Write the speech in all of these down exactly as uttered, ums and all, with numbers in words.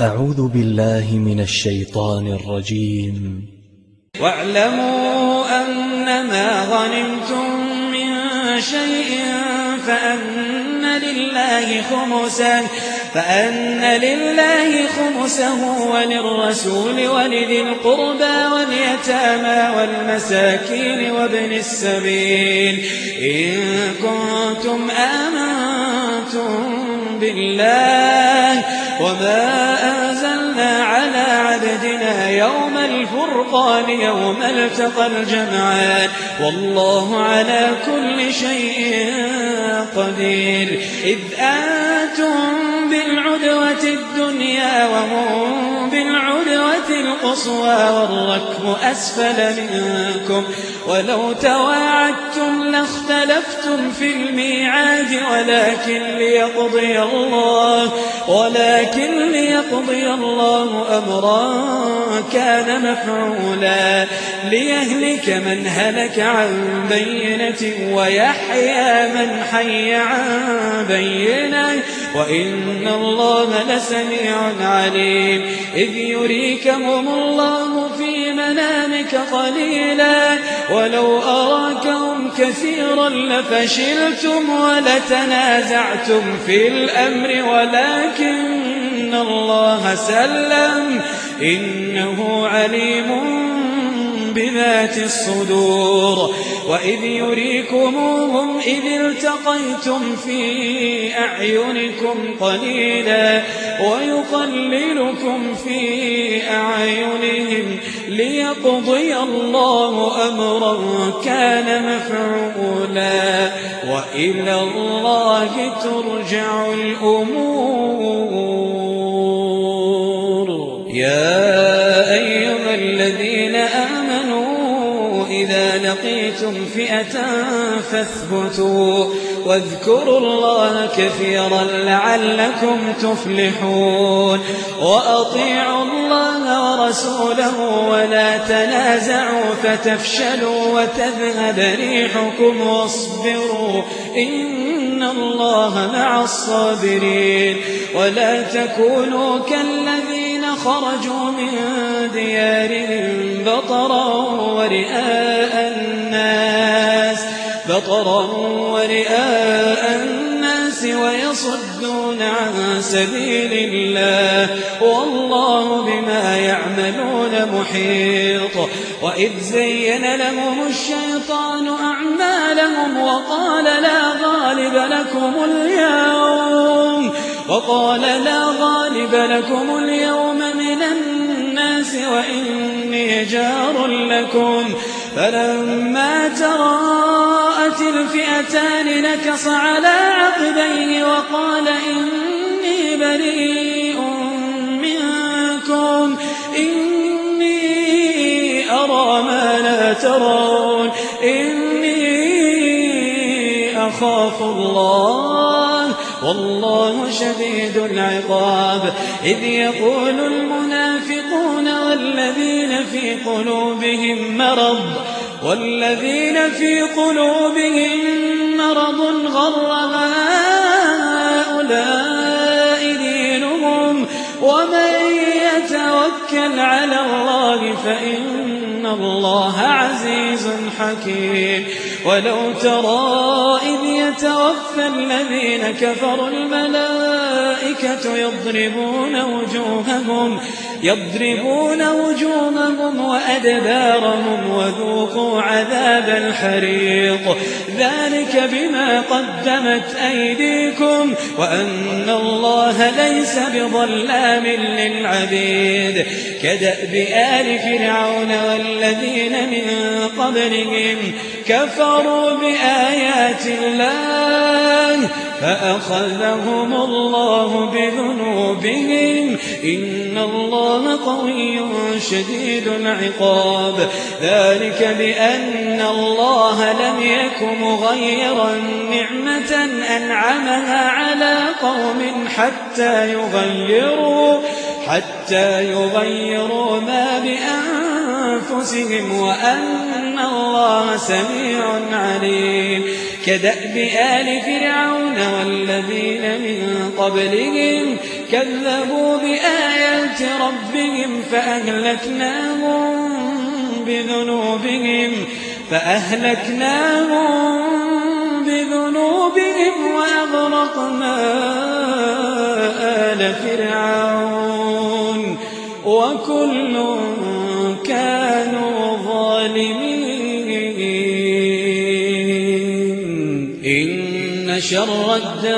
أعوذ بالله من الشيطان الرجيم. واعلموا أنما غنمتم من شيء فأن لله خمسه فأن لله خمسه وللرسول ولذي القربى واليتامى والمساكين وابن السبيل إن كنتم آمنتم بالله وما أنزلنا على عبدنا يوم الفرقان يوم التقى الجمعان والله على كل شيء قدير. إذ أنتم بالعدوة الدنيا وهم بالعدوة القصوى والركب أسفل منكم ولو تواعدتم لاختلفتم في الميعاد ولكن ليقضي الله ولكن ليقضي الله أمرا كان مفعولا ليهلك من هلك عن بينة ويحيى من حي عن بينة وإن الله لسميع عليم. إذ يريكهم الله في منامك قليلا ولو أراكهم كثيرا لفشلتم ولتنازعتم في الأمر ولكن الله سلم إنه عليم بذات الصدور. وإذ يريكموهم إذ التقيتم في أعينكم قليلا ويقللكم في أعينهم ليقضي الله أمرا كان مفعولا وإلى الله ترجع الأمور. يا أيها الذين آمنوا إذا لقيتم فئة فاثبتوا واذكروا الله كثيرا لعلكم تفلحون. وأطيعوا الله ورسوله ولا تنازعوا فتفشلوا وتذهب ريحكم واصبروا إن الله مع الصابرين. ولا تكونوا كالذين خرجوا من ديارهم بطرا ورئاء الناس بطرا ورئاء الناس ويصدون عن سبيل الله والله بما يعملون محيط. وإذ زين لهم الشيطان أعمالهم وقال لا غالب لكم اليوم وقال لا غالب لكم اليوم من الناس وإني جار لكم فلما تراءت الفئتان نكص على عقبيه وقال إني بريء منكم إني أرى ما لا ترون إني أخاف الله والله شديد العقاب. إذ يقول المنافقون والذين في قلوبهم مرض والذين في قلوبهم مرض غر هؤلاء دينهم ومن يتوكل على الله فإن الله عزيز حكيم. ولو ترى إذ يتوفى الذين كفروا الملائكة يضربون وجوههم يضربون وجوههم وأدبارهم وذوقوا عذاب الحريق ذلك بما قدمت أيديكم وأن الله ليس بظلام للعبيد. كدأب آل فرعون والذين من قبلهم كفروا بآيات الله فأخذهم الله بذنوبهم إن الله قوي شديد العقاب. ذلك بأن الله لم يك مغيرا نعمة أنعمها على قوم حتى يغيروا حتى يغيروا ما بأنفسهم وأن الله سميع عليم. كدأب آل فرعون والذين من قبلهم كذبوا بآيات ربهم فأهلكناهم بذنوبهم فأهلكناهم بذنوبهم وأغرقنا آل فرعون وكل كانوا ظالمين. إن شر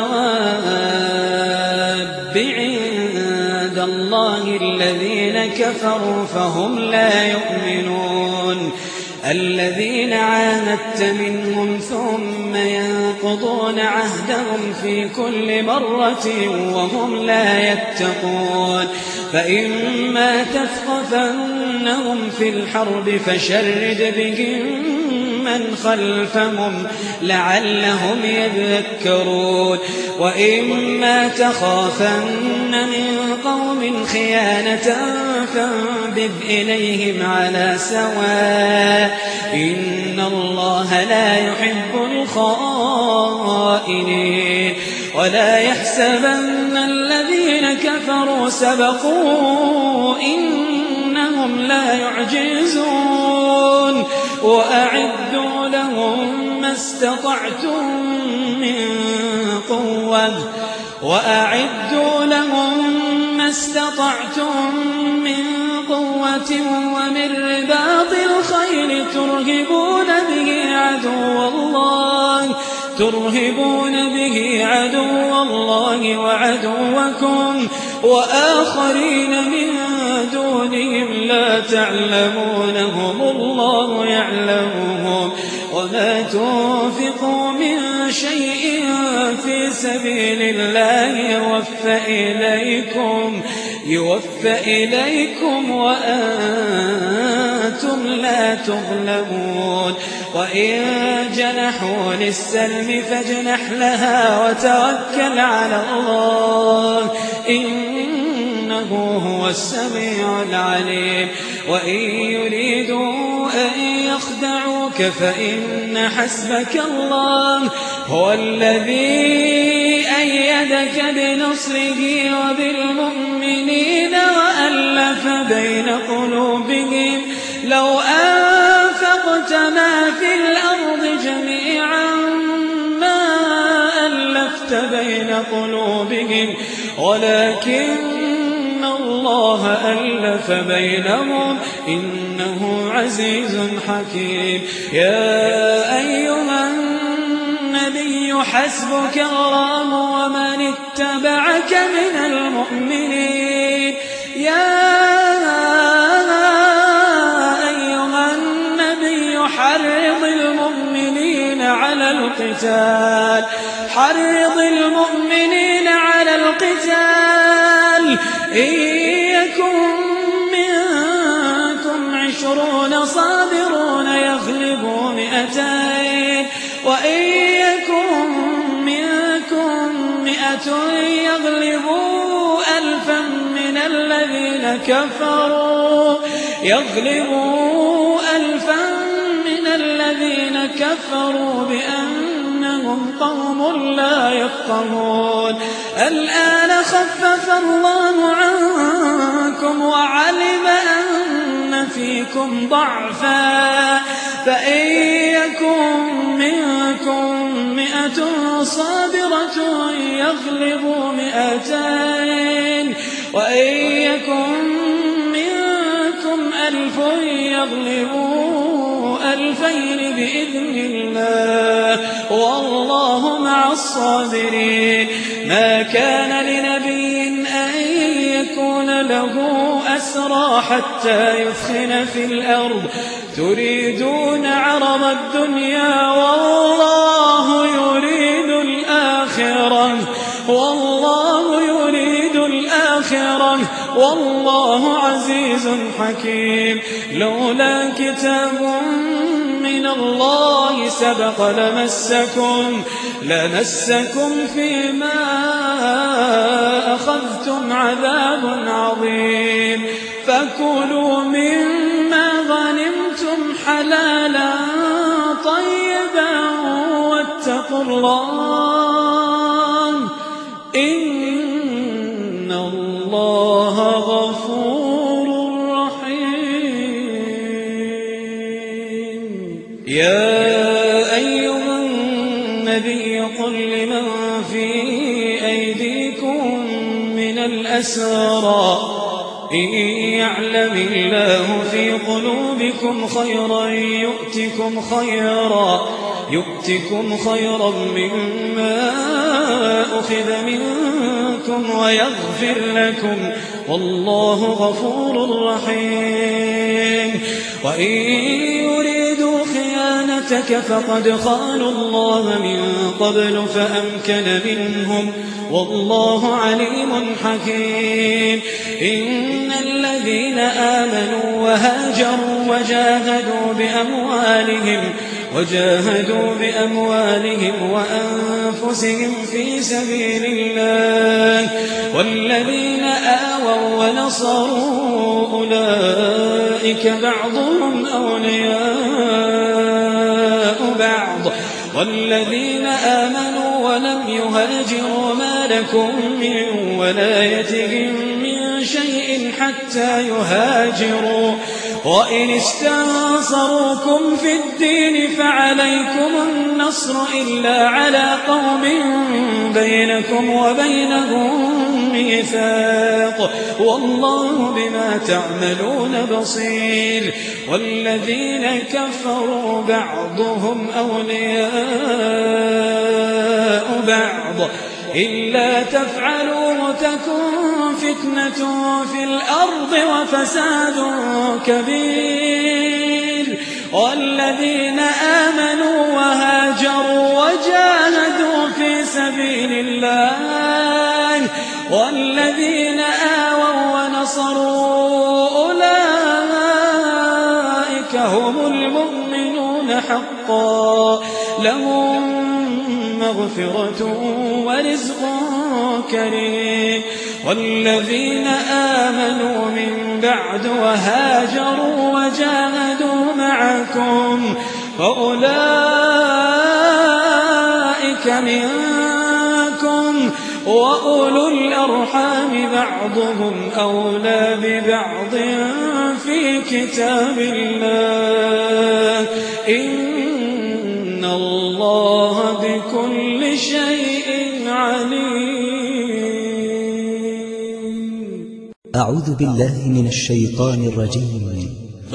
الدواب عند الله الذين كفروا فهم لا يؤمنون. الذين عاهدت منهم ثم ينقضون عهدهم في كل مرة وهم لا يتقون. فإما تثقفنهم في الحرب فشرد بهم من خلفهم لعلهم يذكرون. وإما تخافن من قوم خيانة فانبذ إليهم على سواء إن الله لا يحب الخائنين. ولا يحسبن الذين كفروا سبقوا إنهم لا يعجزون. وأعدوا لهم ما استطعتم من قوة وأعدوا لهم ما استطعتم من قوة ومن رباط الخيل ترهبون به عدو الله ترهبون به عدو الله وعدوكم وآخرين من دونهم لا تعلمونهم الله يعلمهم. وما تنفقوا من شيء في سبيل الله يوفى إليكم يوفى إليكم وأنتم لا تظلمون. وإن جنحوا للسلم فاجنح لها وتوكل على الله إنه هو السميع العليم. وإن يريدوا أن يخدعوك فإن حسبك الله هو الذي أيدك بنصره وبالمؤمنين وألف بين قلوبهم لو أنفقت ما في الأرض جميعا ما ألفت بين قلوبهم ولكن الله ألف بينهم إنه عزيز حكيم. يا أيها النبي حسبك الله ومن اتبعك من المؤمنين. يا أيها النبي حرض المؤمنين على القتال حرض المؤمنين على القتال إن يكن منكم عشرون صابرون يغلبوا مئتين وإن يكن منكم مئة يغلبوا ألفا من الذين كفروا يغلبوا ألفا من الذين كفروا بأنهم قوم لا يفقهون. الآن خفف الله عنكم وعلم أن فيكم ضعفا فإن يكن منكم مئة صابرة يغلبوا مئتين وإن يكن منكم ألف يغلبوا ألفين بإذن الله والله مع الصابرين. ما كان لنبي أن يكون له أسرى حتى يثخن في الأرض تريدون عرض الدنيا والله يريد الآخرة والله يريد الآخرة والله عزيز حكيم. لولا كتاب من الله سبق لمسكم لمسكم فيما أخذتم عذاب عظيم. فكلوا مما غنمتم حلالا طيبا واتقوا الله إن الله غفور رحيم. يا أيها النبي قل لمن في أيديكم من الأسرى إن يعلم الله في قلوبكم خيرا يؤتكم خيرا يؤتكم خيرا مما أخذ منكم ويغفر لكم والله غفور رحيم. وإن يريدوا خيانتك فقد خانوا الله من قبل فأمكن منهم والله عليم حكيم. إن الذين آمنوا وهاجروا وجاهدوا بأموالهم وجاهدوا بأموالهم وأنفسهم في سبيل الله والذين آووا ونصروا أولئك بعضهم أولياء بعض والذين آمنوا ولم يهاجروا ما لكم من ولايتهم من شيء حتى يهاجروا وإن استنصروكم في الدين فعليكم النصر إلا على قوم بينكم وبينهم ميثاق والله بما تعملون بصير. والذين كفروا بعضهم أولياء بعض إلا تفعلوا تكن فتنة في الأرض وفساد كبير. والذين آمنوا وهاجروا وجاهدوا في سبيل الله والذين آووا ونصروا أولئك هم المؤمنون حقا لهم مغفرة ورزق كريم. والذين آمنوا من بعد وهاجروا وجاهدوا معكم فأولئك منكم وأولو الأرحام بعضهم أولى ببعض في كتاب الله إن الله بكل شيء عليم. أعوذ بالله من الشيطان الرجيم.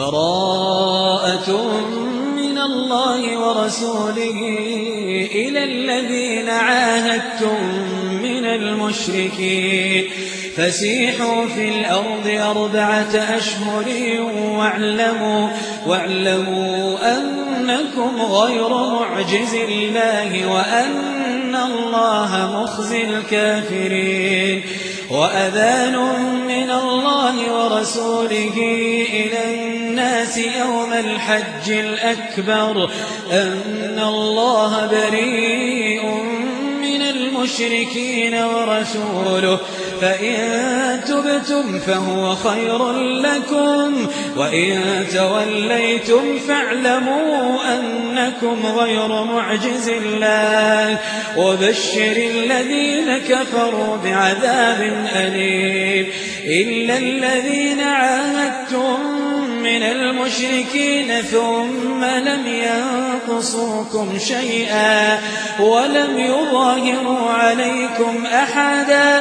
براءة من الله ورسوله إلى الذين عاهدتم من المشركين فسيحوا في الأرض أربعة أشهر واعلموا, واعلموا أنكم غير معجز الله وأن الله مخزي الكافرين. وأذان من الله ورسوله إلى الناس يوم الحج الأكبر أن الله بريء من المشركين ورسوله فإن تبتم فهو خير لكم وإن توليتم فاعلموا أنكم غير معجز الله وبشر الذين كفروا بعذاب أليم. إلا الذين عاهدتم من المشركين ثم لم ينقصوكم شيئا ولم يظاهروا عليكم أحدا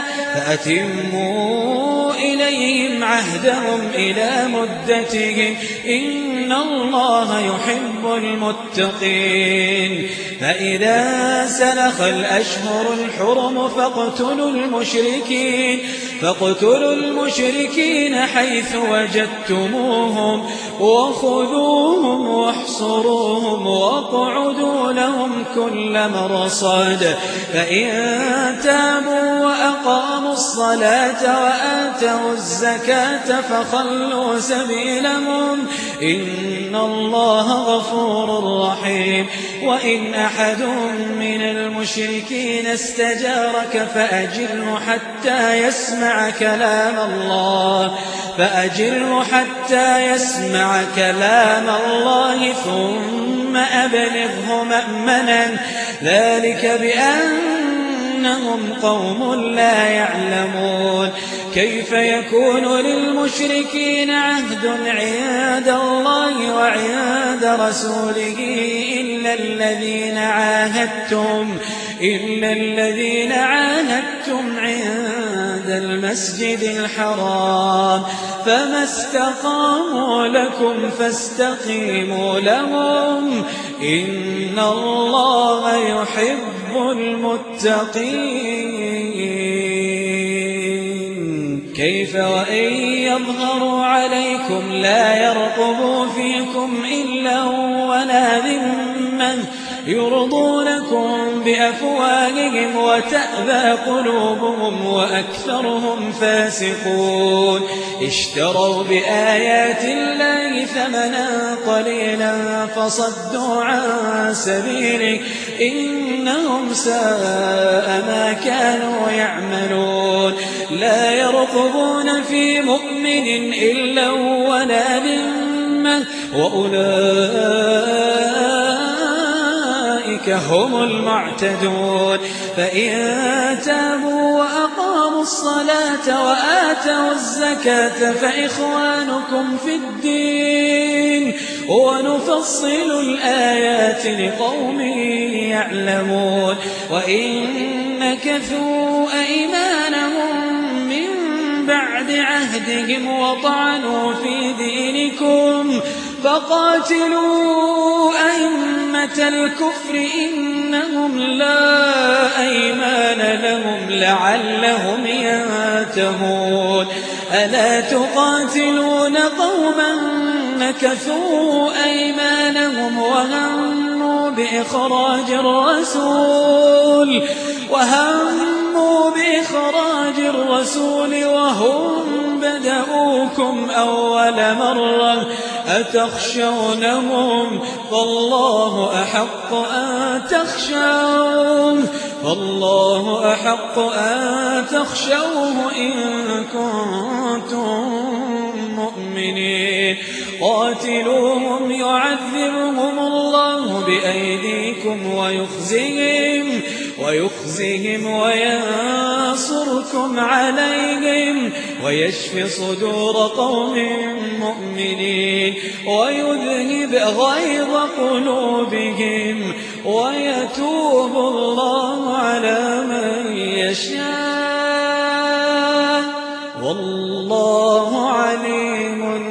فأتموا إليهم عهدهم إلى مدتهم إن الله يحب المتقين. فإذا سلخ الأشهر الحرم فاقتلوا المشركين فاقتلوا المشركين حيث وجدتموهم وخذوهم واحصروهم واقعدوا لهم كل مرصاد فإن تابوا وأقاموا الصلاة وآتوا الزكاة فخلوا سبيلهم إن الله غفور رحيم. وإن أحد من المشركين استجارك فأجره حتى يسمع كلام الله فأجره حتى يسمع كلام الله ثم أبلغه مأمنا ذلك بأن إنهم قوم لا يعلمون كيف يكون للمشركين عهد عند الله وعند رسوله إلا الذين عاهدتم إلا الذين عاهدتم عند المسجد الحرام فما استقاموا لكم فاستقيموا لهم إن الله يحب المتقين كيف وإن يظهروا عليكم لا يرقبوا فيكم إلا ولا ذمة يرضونكم بأفواههم وتأبى قلوبهم وأكثرهم فاسقون اشتروا بآيات الله ثمنا قليلا فصدوا عن سبيله إنهم ساء ما كانوا يعملون لا يرقبون في مؤمن إلا ولا ذمة وأولئك هم المعتدون فإن تابوا وأقاموا الصلاة وآتوا الزكاة فإخوانكم في الدين ونفصل الآيات لقوم يعلمون وإن نكثوا أيمانهم من بعد عهدهم وطعنوا في دينكم فقاتلوا أئمة الكفر إنهم لا أيمان لهم لعلهم ينتهون ألا تقاتلون قوما نكثوا أيمانهم وهموا بإخراج الرسول وهموا بإخراج الرسول وهم بدأوكم أول مرة أتخشونهم فالله أحق أن تخشوه فالله أحق أن تخشوه إن كنتم مؤمنين قاتلوهم يعذبهم الله بأيديكم ويخزيهم ويخزيهم وينصركم عليهم ويشفي صدور قوم مؤمنين ويذهب غيظ قلوبهم ويتوب الله على من يشاء والله عليم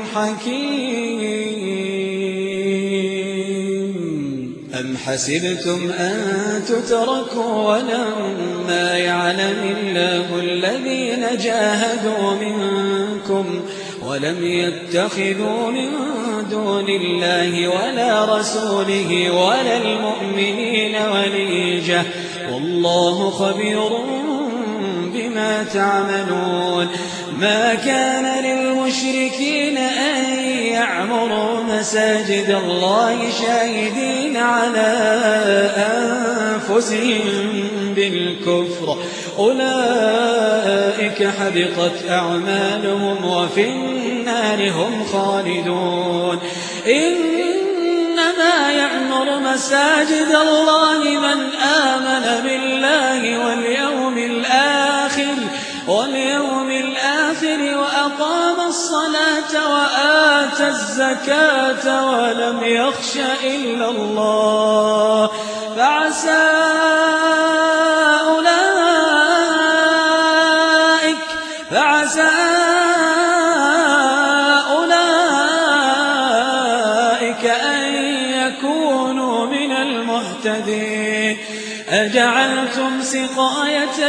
حكيم أم حسبتم أن تتركوا ولما يعلم الله الذين جاهدوا منكم ولم يتخذوا من دون الله ولا رسوله ولا المؤمنين وليجة والله خبير بما تعملون ما كان للمشركين أن يعمروا مساجد الله شاهدين على أنفسهم بالكفر أولئك حبطت أعمالهم وفي النار هم خالدون إنما يعمر مساجد الله من آمن بالله واليوم الآخر واليوم الآخر وأقام الصلاة وآتى الزكاة ولم يخش إلا الله فعسى أولئك فعسى أولئك أن يكونوا من المهتدين أجعلتم سقاية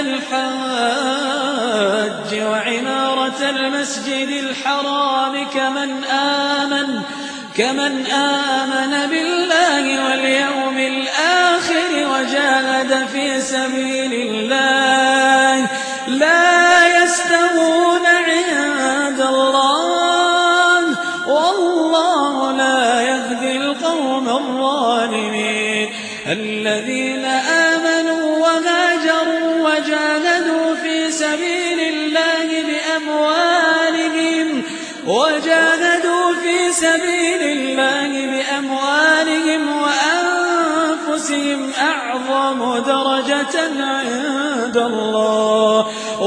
الحاج وعمارة المسجد الحرام كمن آمن كمن آمن بالله واليوم الآخر وجاهد في سبيل الله لا يستوون عند الله والله لا يهدي القوم الظالمين الذين آمنوا وهاجروا وجاهدوا في سبيل الله بأموالهم وجاهدوا في سبيل الله بأموالهم وأنفسهم أعظم درجة درجة عند الله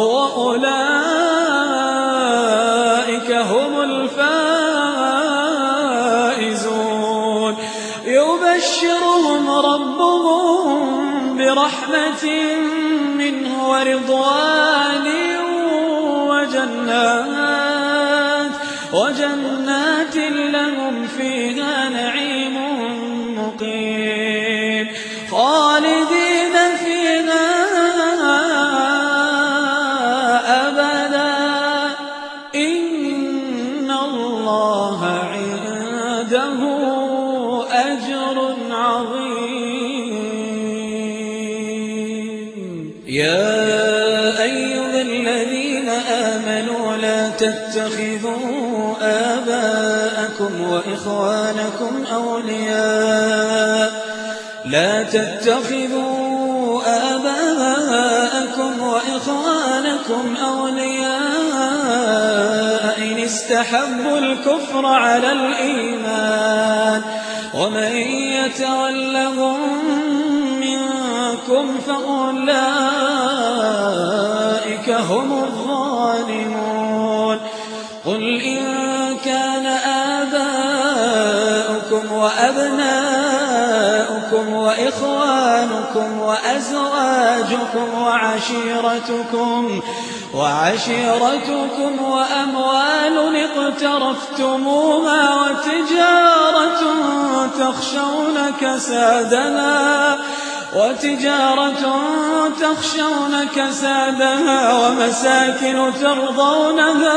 وأولئك هم الفائزون يبشرهم ربهم برحمة منه ورضوان وجنات وجنات لهم فيها نعيم مقيم خالدين فيها أبدا إن الله عنده أجر عظيم. يا أيها الذين آمنوا لا تتخذوا آباءكم وإخوانكم أولياء لا تتخذوا آباءكم وإخوانكم أولياء إن استحبوا الكفر على الإيمان ومن يتولهم منكم فأولئك هم الظالمون. قل إن كان آباؤكم وأبناؤكم وإخوانكم وأزواجكم وعشيرتكم وعشيرتكم وأموال اقترفتموها وتجارة تخشون كسادها وتجارة تخشون كسادها ومساكن ترضونها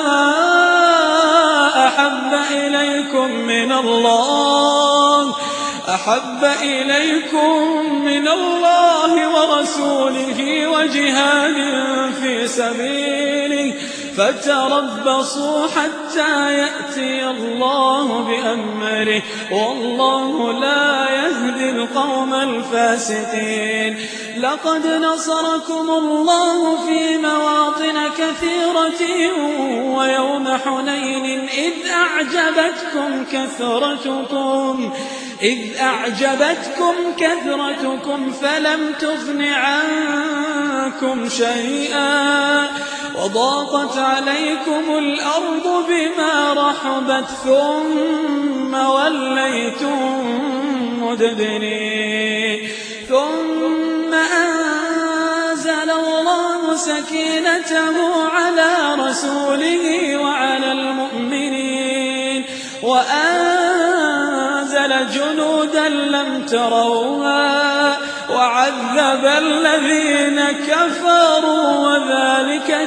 أحب إليكم من الله أحب إليكم من الله ورسوله وجهاد في سبيله فتربصوا حتى يأتي الله بأمره والله لا يهدي القوم الفاسقين. لقد نصركم الله في مواطن كثيرة ويوم حنين إذ أعجبتكم كثرتكم إذ أعجبتكم كثرتكم فلم تغن عنكم شيئا وضاقت عليكم الأرض بما رحبت ثم وليتم مدبرين ثم أنزل الله سكينته على رسوله وعلى المؤمنين وأنزل جنودا لم تروها وعذب الذين كفروا وذلك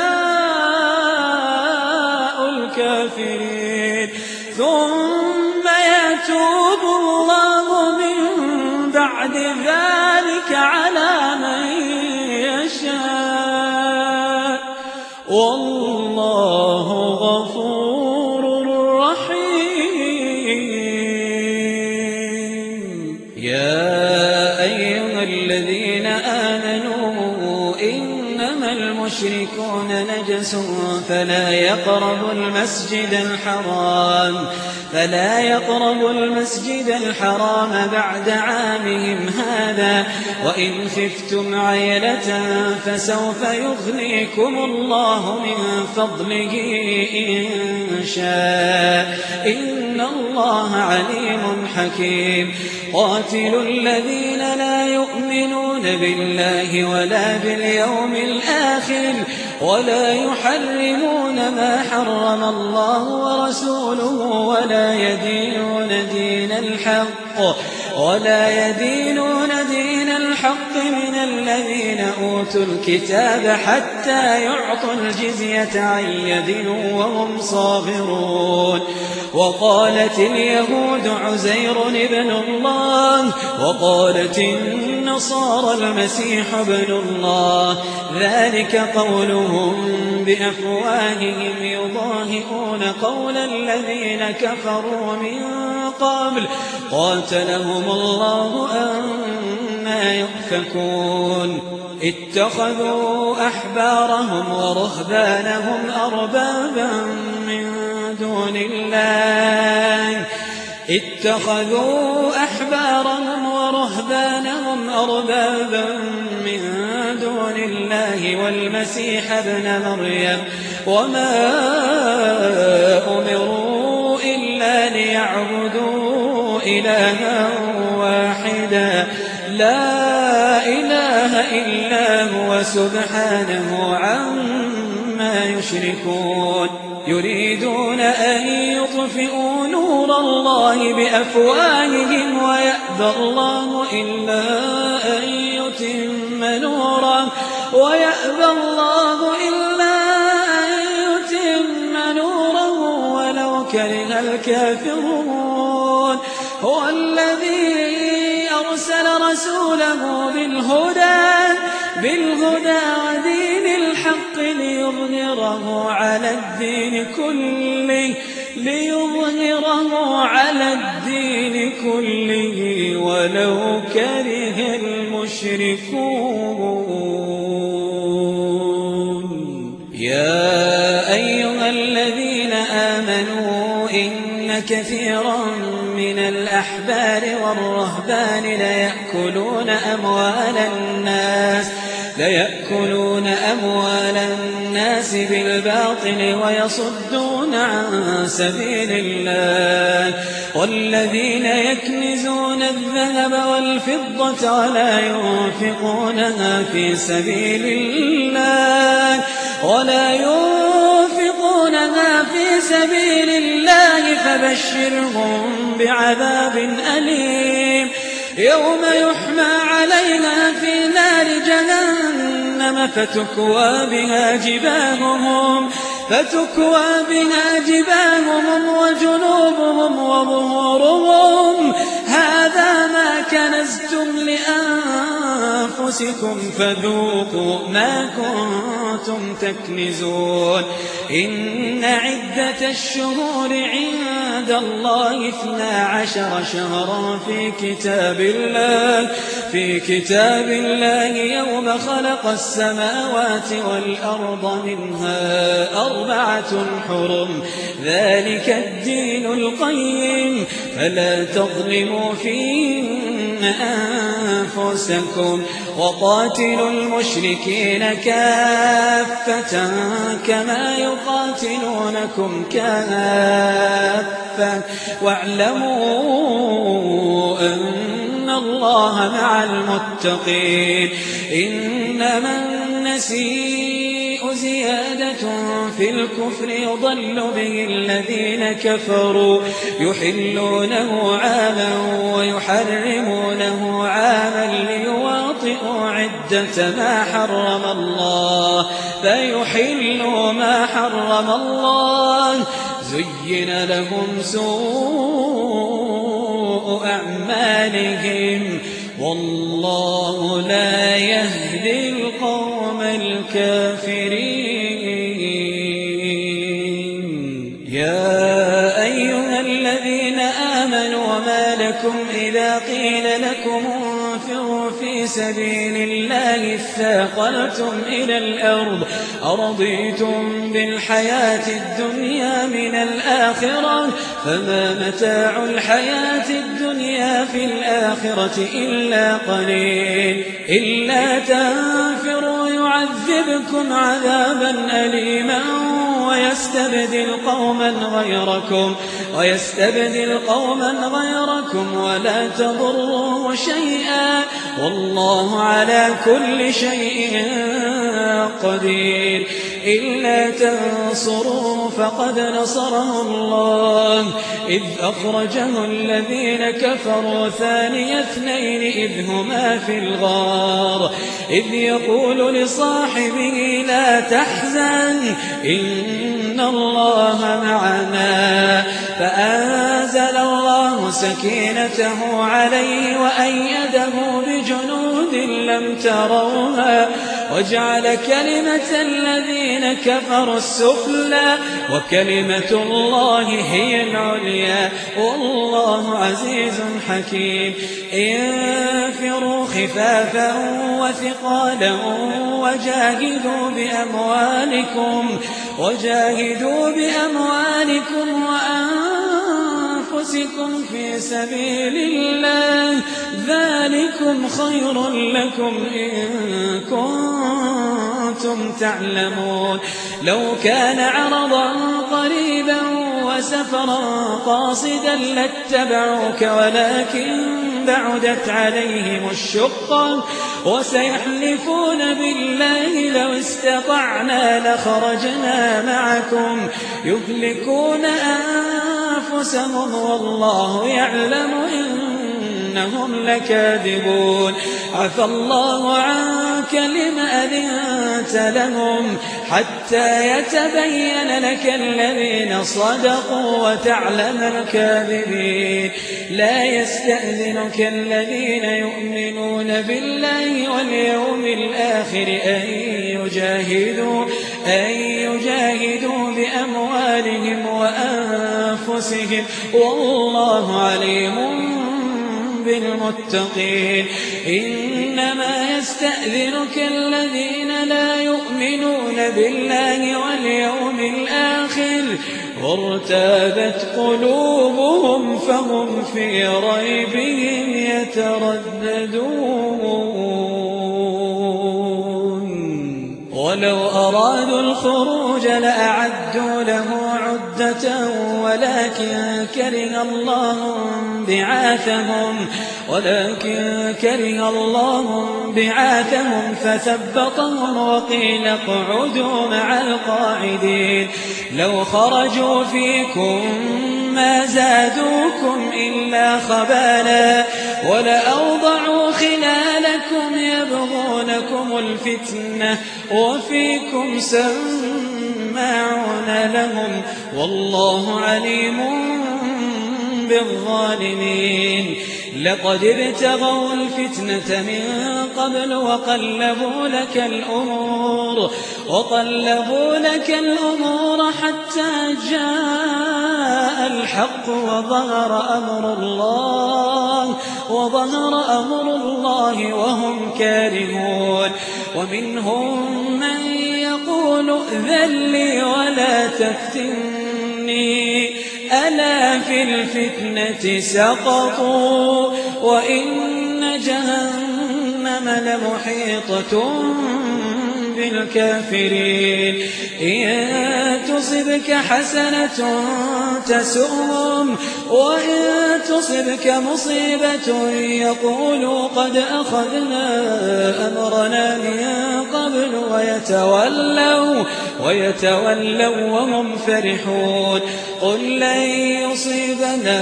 جزاء الكافرين. ثم يتوب الله من بعد ذلك على من يشاء والله غفور رحيم. يا الذين آمنوا إنما المشركون نجس فلا يقربوا المسجد الحرام فلا يقربوا المسجد الحرام بعد عامهم هذا وإن خفتم عيلة فسوف يغنيكم الله من فضله إن شاء إن الله عليم حكيم. قاتلوا الذين لا يؤمنون بالله ولا باليوم الآخر ولا يحرمون ما حرم الله ورسوله ولا يدينون دين الحق ولا يدينون دين الحق من الذين أوتوا الكتاب حتى يعطوا الجزية عن يد وهم صاغرون. وقالت اليهود عزير ابن الله وقالت النصارى المسيح ابن الله ذلك قولهم بأفواههم يضاهئون قول الذين كفروا من قبل قاتلهم الله أنى يؤفكون. اتخذوا أحبارهم ورهبانهم أربابا من دون الله اتخذوا أحبارهم ورهبانهم أربابا من الله والمسيح ابن مريم وما أمروا إلا ليعبدوا إلها واحدا لا إله إلا هو سبحانه عما يشركون يريدون أن يطفئوا نور الله بأفواههم ويأبى الله إلا أن يتم نوره ويأبى الله إلا أن يتم نوره ولو كره الكافرون هو الذي أرسل رسوله بالهدى بالهدى ودين الحق ليظهره على الدين كله ليظهره على الدين كله ولو كره المشركون يا أيها الذين آمنوا إن كثيرا من الأحبار والرهبان ليأكلون أموال الناس ليأكلون أموال الناس بالباطل ويصدون عن سبيل الله والذين يكنزون الذهب والفضة ولا ينفقونها في سبيل الله ولا ينفقونها في سبيل الله فبشرهم بعذاب أليم يوم يحمى عليها في نار جهنم فتكوى بها جباههم فتكوى بها جباههم وجنوبهم وظهورهم هذا ما كنزتم لأنفسكم فذوقوا ما كنتم تكنزون إن عدة الشهور عند الله اثنا عشر شهرا في كتاب الله في كتاب الله يوم خلق السماوات والأرض منها أربعة حرم ذلك الدين القيم فلا تظلموا فيهن أنفسكم وقاتلوا المشركين كافة كما يقاتلونكم كافة واعلموا أن الله مع المتقين إنما النسيء زيادة في الكفر يضل به الذين كفروا يحلونه عاما ويحرمونه عاما ليواطئوا عدة ما حرم الله فيحلوا ما حرم الله زين لهم سوء أعمالهم والله لا يهدي القوم الكافرين يا أيها الذين آمنوا وما لكم إذا قيل لكم انفروا في سبيل الله اثاقلتم إلى الأرض أرضيتم بالحياة الدنيا من الآخرة فما متاع الحياة الدنيا في الآخرة إلا قليل إلا تنفروا يعذبكم عذابا أليما ويستبدل قوما غيركم ويستبدل قوما غيركم ولا تضروه شيئا والله على كل شيء قدير إلا تنصروه فقد نصره الله إذ أخرجه الذين كفروا ثاني اثنين إذ هما في الغار إذ يقول لصاحبه لا تحزن إن الله معنا فأنزل الله سكينته عليه وأيده بجنود لم تروها وجعل كلمة الذين كفروا السفلى وكلمة الله هي العليا والله عزيز حكيم انفروا خفافا وثقالا وجاهدوا بأموالكم وجاهدوا بأموالكم وأنفسكم أنفسكم في سبيل الله ذلكم خير لكم إن كنتم تعلمون. لو كان عرضا قريبا وسفرا قاصدا لاتبعوك ولكن بعدت عليهم الشقة وسيحلفون بالله لو استطعنا لخرجنا معكم يهلكون أنفسهم والله يعلم إنهم لكاذبون. عفى الله عنك لم أذنت لهم حتى يتبين لك الذين صدقوا وتعلم الكاذبين. لا يستأذنك الذين يؤمنون بالله واليوم الآخر أن يجاهدوا, أن يجاهدوا بأموالهم وأنفسهم والله عليم بالمتقين. إنما يستأذنك الذين لا يؤمنون بالله واليوم الآخر وارتابت قلوبهم فهم في ريبهم يترددون. ولو أرادوا الخروج لأعدوا له عدة ولكن كره الله بعاثهم ولكن كره الله بعاثهم فثبطهم وقيل اقعدوا مع القاعدين. لو خرجوا فيكم ما زادوكم إلا خبالا ولأوضعوا خلالكم يبغونكم الفتنة وفيكم سماعون لهم والله عليم بالظالمين. لقد ابتغوا الفتنة من قبل وقلبوا لك الأمور وقلبوا لك الأمور حتى جاء الحق وظهر أمر الله وظهر أمر الله وهم كارهون. ومنهم من يقول ائذن لي ولا تفتني ألا في الفتنة سقطوا وإن جهنم لمحيطة بالكافرين. إن تصبك حسنة تسؤهم وإن تصبك مصيبة يقولوا قد أخذنا أمرنا من قبل ويتولوا, ويتولوا وهم فرحون. قل لن يصيبنا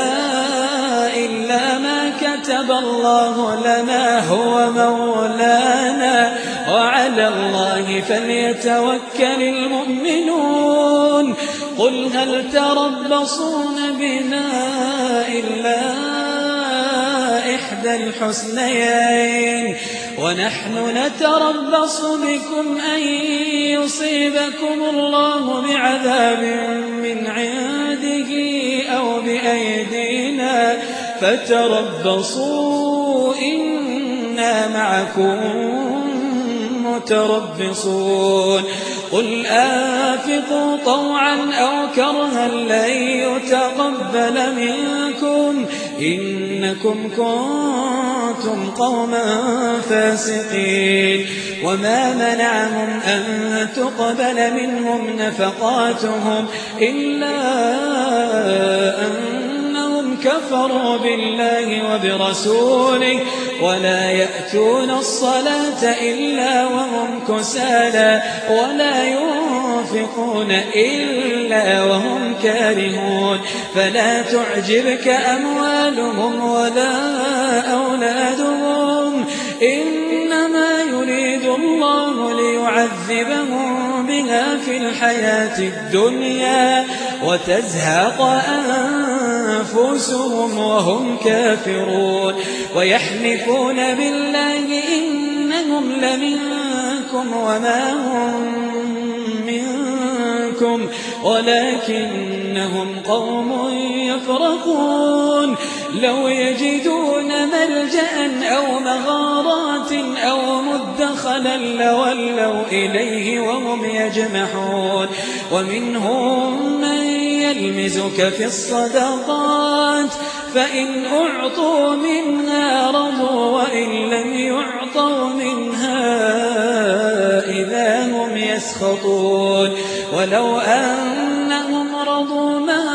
إلا ما كتب الله لنا هو مولانا وعلى الله فليتوكل المؤمنون. قل هل تربصون بنا إلا إحدى الحسنيين ونحن نتربص بكم أن يصيبكم الله بعذاب من عنده أو بأيدينا فتربصوا إنا معكم متربصون. قل أنفقوا طوعا أو كرها لن يتقبل منكم إنكم كنتم قوما فاسقين. وما منعهم أن تقبل منهم نفقاتهم إلا أنهم كفروا بالله وبرسوله ولا يأتون الصلاة إلا وهم كسالى ولا ينفقون إلا وهم كارهون. فلا تعجبك أموالهم ولا أولادهم إنما يريد الله ليعذبهم بها في الحياة الدنيا وتزهق أنفسهم وهم كافرون. ويحلفون بالله إنهم لمنكم وما هم منكم ولكنهم قوم يفرقون. لو يجدون ملجأ أو مغارات أو مدخلا لولوا إليه وهم يجمحون. ومنهم من يلمزك في الصدقات فإن أعطوا منها رضوا وإن لم يعطوا منها إذا هم يسخطون ولو أنهم رضوا ما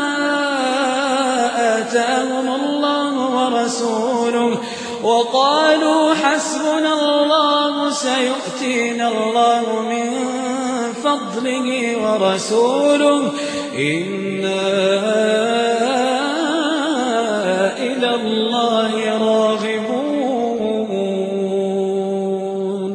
آتاهم الله ورسوله وقالوا حسبنا الله سيؤتينا الله من فضله ورسوله إنا إلى الله راغبون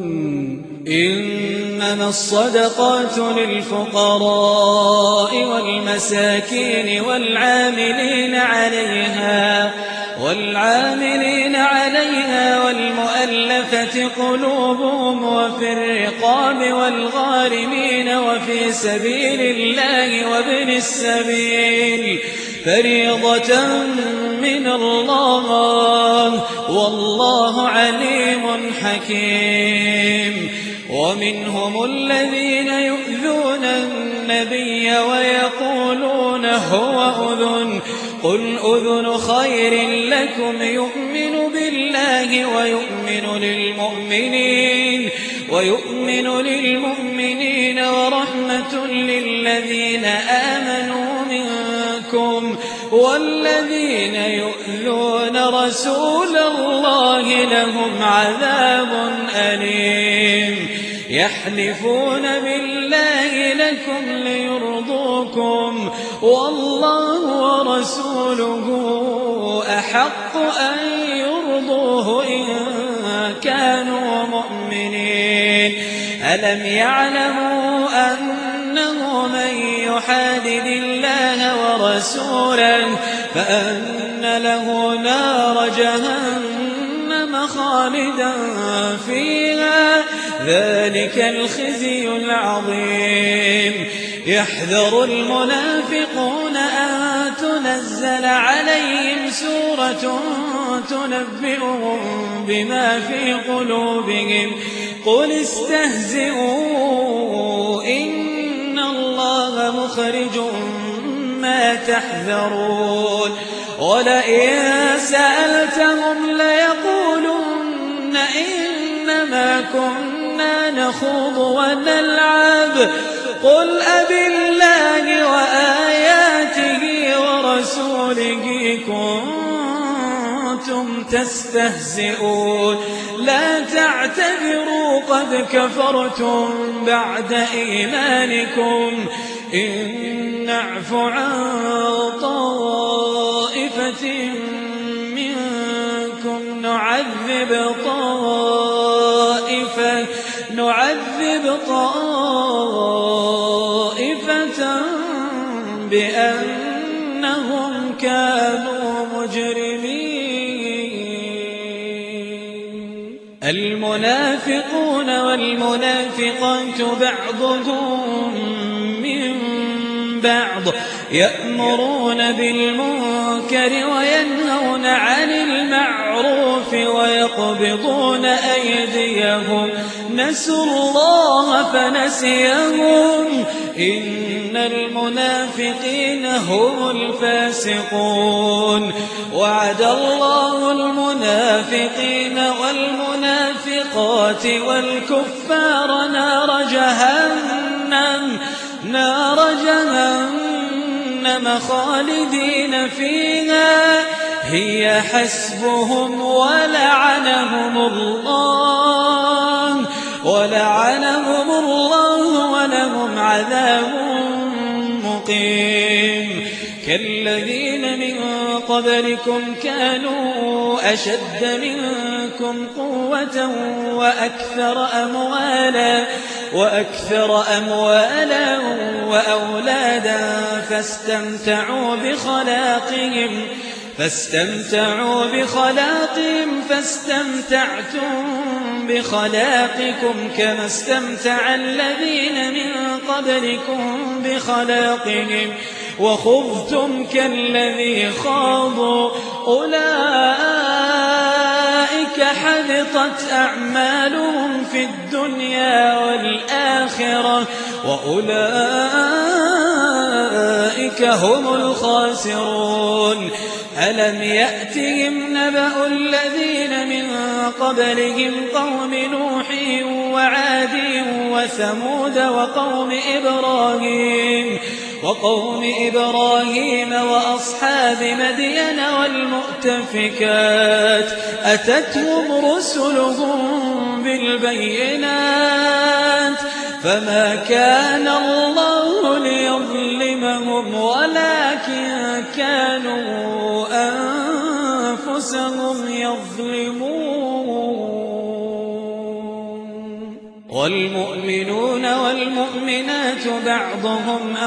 إنما الصدقات للفقراء والمساكين والعاملين عليها والعاملين عليها والمؤلفة قلوبهم وفي الرقاب والغارمين وفي سبيل الله وابن السبيل فريضة من الله والله عليم حكيم ومنهم الذين يؤذون النبي ويقولون هو أذن قل أذن خير لكم يؤمن بالله ويؤمن للمؤمنين ويؤمن للمؤمنين ورحمة للذين آمنوا منكم والذين يؤذون رسول الله لهم عذاب أليم يحلفون بالله لكم ليرضوكم والله ورسوله أحق أن يرضوه إن كانوا مؤمنين ألم يعلموا أنه من يحادد الله ورسوله فأن له نار جهنم خالدا فيها ذلك الخزي العظيم يحذر المنافقون أن تنزل عليهم سورة تنبئهم بما في قلوبهم قل استهزئوا إن الله مخرج ما تحذرون ولئن سألتهم ليقولن إنما كنا نخوض ونلعب قل أبالله وآياته ورسوله كنتم تستهزئون لا تعتذروا قد كفرتم بعد إيمانكم إن نعف عن طائفة منكم نعذب طائفة نعذب طائفة بأنهم كانوا مجرمين المنافقون والمنافقات بعضهم من بعض يأمرون بالمنكر وينهون عن المعروف ويقبضون أيديهم نسوا الله فنسيهم إن المنافقين هم الفاسقون وعد الله المنافقين والمنافقات والكفار نار جهنم نار جهنم خالدين فيها هي حسبهم ولعنهم الله ولعنهم الله ولهم عذاب مقيم كالذين من قبلكم كانوا أشد منكم قوة وأكثر أموالا وأكثر أموالا وأولادا فاستمتعوا بخلاقهم فاستمتعوا بخلاقهم فاستمتعتم بخلاقكم كما استمتع الذين من قبلكم بخلاقهم وخضتم كالذي خاضوا أولئك حبطت أعمالهم في الدنيا والآخرة وأولئك أولئك هم الخاسرون. ألم يأتهم نبأ الذين من قبلهم قوم نوح وعاد وثمود وقوم إبراهيم وقوم إبراهيم وأصحاب مدين والمؤتفكات أتتهم رسلهم بالبينات فما كان الله ليظلمهم ولكن كانوا أنفسهم يظلمون. والمؤمنون والمؤمنات بعضهم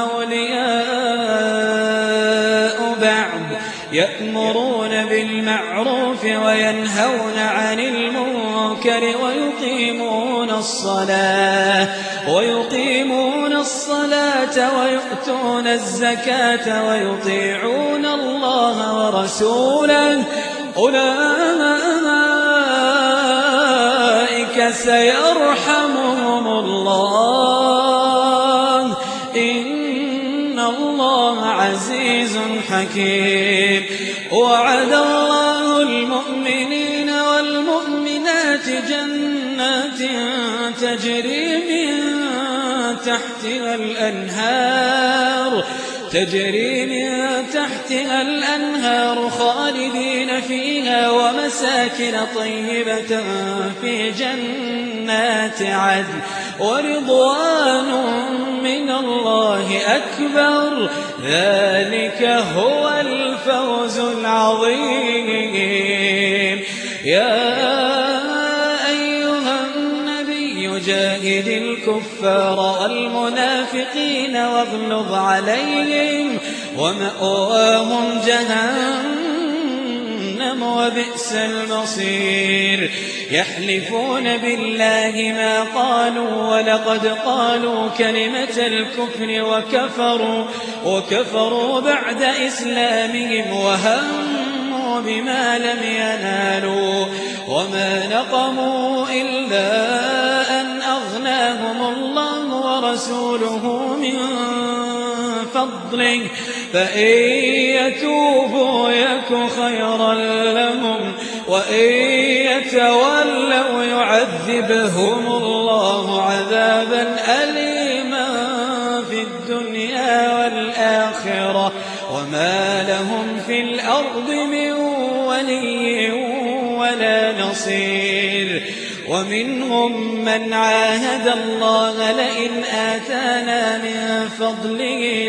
أولياء بعض يأمرون بالمعروف وينهون عن المنكر ويقيمون الصلاة ويقيمون الصلاة ويؤتون الزكاة ويطيعون الله ورسوله أولئك سيرحمهم الله إن الله عزيز حكيم. وعد الله المؤمنين والمؤمنات جنات تجري من تحتها الأنهار تجري من تحتها الأنهار خالدين فيها ومساكن طيبة في جنات عدن ورضوان من الله أكبر. ذلك هو الفوز العظيم. يا جاهد الكفار والمنافقين واغلظ عليهم ومأواهم جهنم وبئس المصير. يحلفون بالله ما قالوا ولقد قالوا كلمة الكفر وكفروا وكفروا بعد إسلامهم وهموا بما لم ينالوا وما نقموا إلا أن أغناهم الله ورسوله من فضله فإن يتوبوا يك خيرا لهم وإن يتولوا يعذبهم الله عذابا أليما في الدنيا والآخرة وما لهم في الأرض من ولي ولا نصير. ومنهم من عاهد الله لئن آتانا من فضله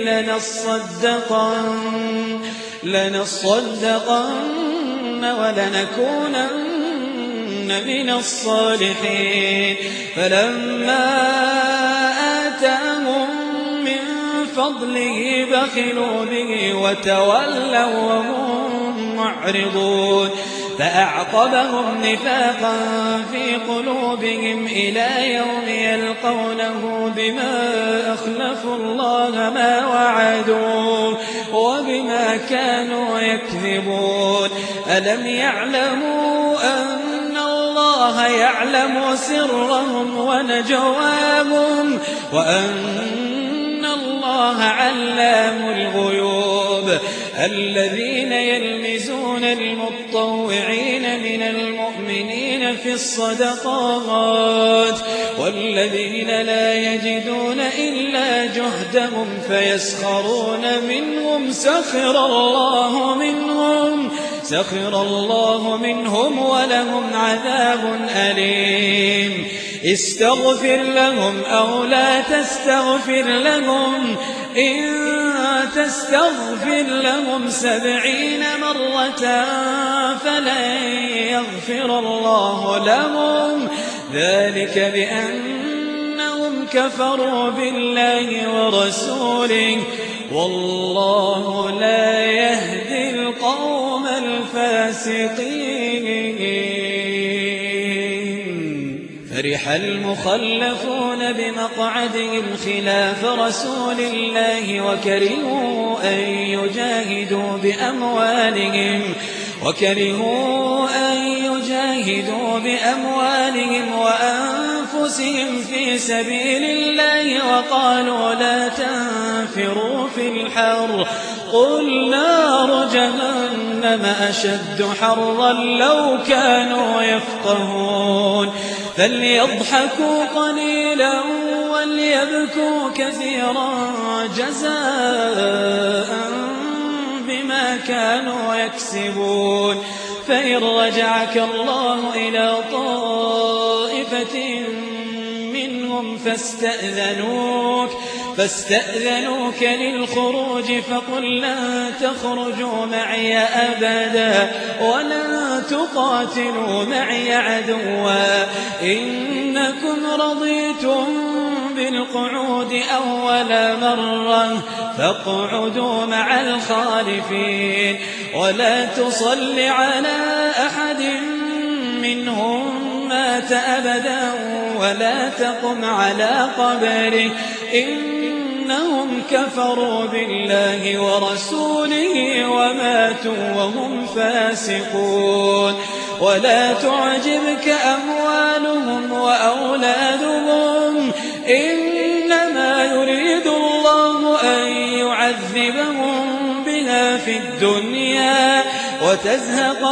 لنصدقن لنصدقن ولنكونن من الصالحين. فلما آتاهم من فضله بخلوا به وتولوا وهم معرضون. فأعقبهم نفاقا في قلوبهم إلى يوم يلقونه بما أخلفوا الله ما وعدوه وبما كانوا يكذبون. ألم يعلموا أن الله يعلم سرهم ونجواهم وأن الله علام الغيوب. الذين يلمزون المطوعين من المؤمنين في الصدقات والذين لا يجدون إلا جهدهم فيسخرون منهم سخر الله منهم سخر الله منهم ولهم عذاب أليم. استغفر لهم أو لا تستغفر لهم إن تستغفر لهم سبعين مرة فلن يغفر الله لهم ذلك بأنهم كفروا بالله ورسوله والله لا يهدي القوم الفاسقين. فرح المخلفون بمقعدهم خلاف رسول الله وكرهوا أن يجاهدوا بأموالهم وكرهوا أن يجاهدوا بأموالهم وأنفسهم أنفسهم في سبيل الله وقالوا لا تنفروا في الحر قل نار جهنم أشد حرا لو كانوا يفقهون فليضحكوا قليلا وليبكوا كثيرا جزاء بما كانوا يكسبون فإن رجعك الله إلى طائفة منهم فاستأذنوك فاستأذنوك للخروج فقل لن تخرجوا معي أبدا ولن تقاتلوا معي عدوا إنكم رضيتم بالقعود أول مرة فاقعدوا مع الخالفين ولا تصل على أحد منهم مات أبدا ولا تقم على قبره إنهم كفروا بالله ورسوله وماتوا وهم فاسقون ولا تعجبك أموالهم وأولادهم إنما يريد الله أن يعذبهم بها في الدنيا وتزهق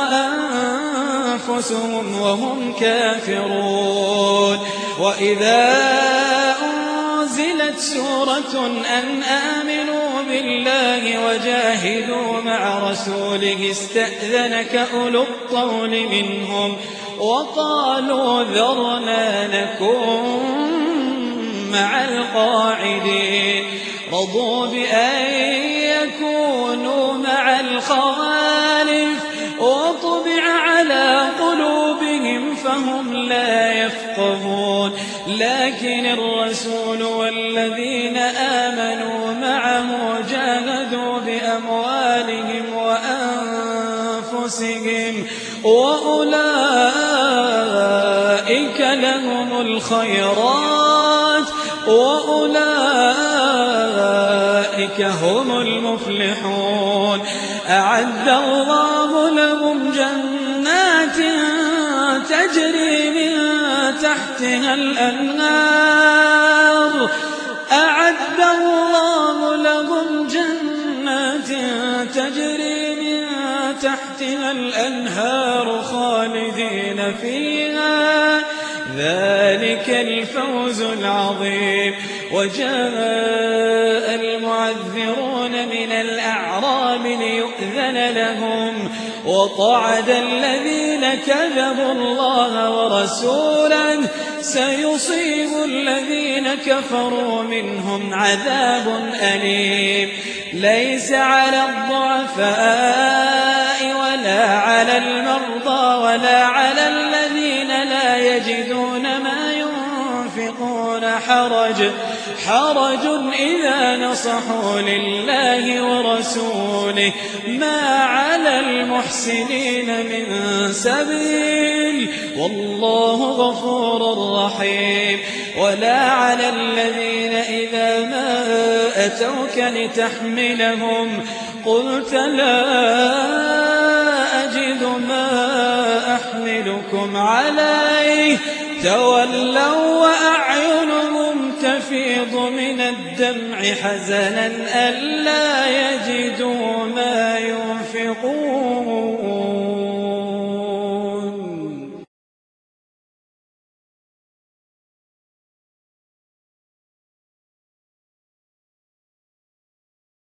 أنفسهم وهم كافرون وإذا أنزلت سورة أن آمنوا بالله وجاهدوا مع رسوله استأذنك أولو الطول منهم وقالوا ذرنا نكن مع القاعدين رضوا بأن يكونوا مع الخوالف وطبع على قلوبهم فهم لا يفقهون لكن الرسول والذين آمنوا معه جاهدوا بأموالهم وأنفسهم وأولئك لهم الخيرات وأولئك هم المفلحون أعد الله لهم جنات تجري من تحتها الأنهار أعد الله لهم جنات تجري من تحتها الأنهار خالدين فيها ذلك الفوز العظيم وجاء المعذرون من الأعراب ليؤذن لهم وقعد الذين كذبوا الله ورسوله سيصيب الذين كفروا منهم عذاب أليم ليس على الضعفاء ولا على المرضى ولا على الذين لا يجدون ما ينفقون حرج حرج إذا نصحوا لله ورسوله ما على المحسنين من سبيل والله غفور رحيم ولا على الذين إذا ما أتوك لتحملهم قلت لا أجد ما أحملكم عليه تولوا وأعينهم تفيض من الدمع حزنا ألا يجدوا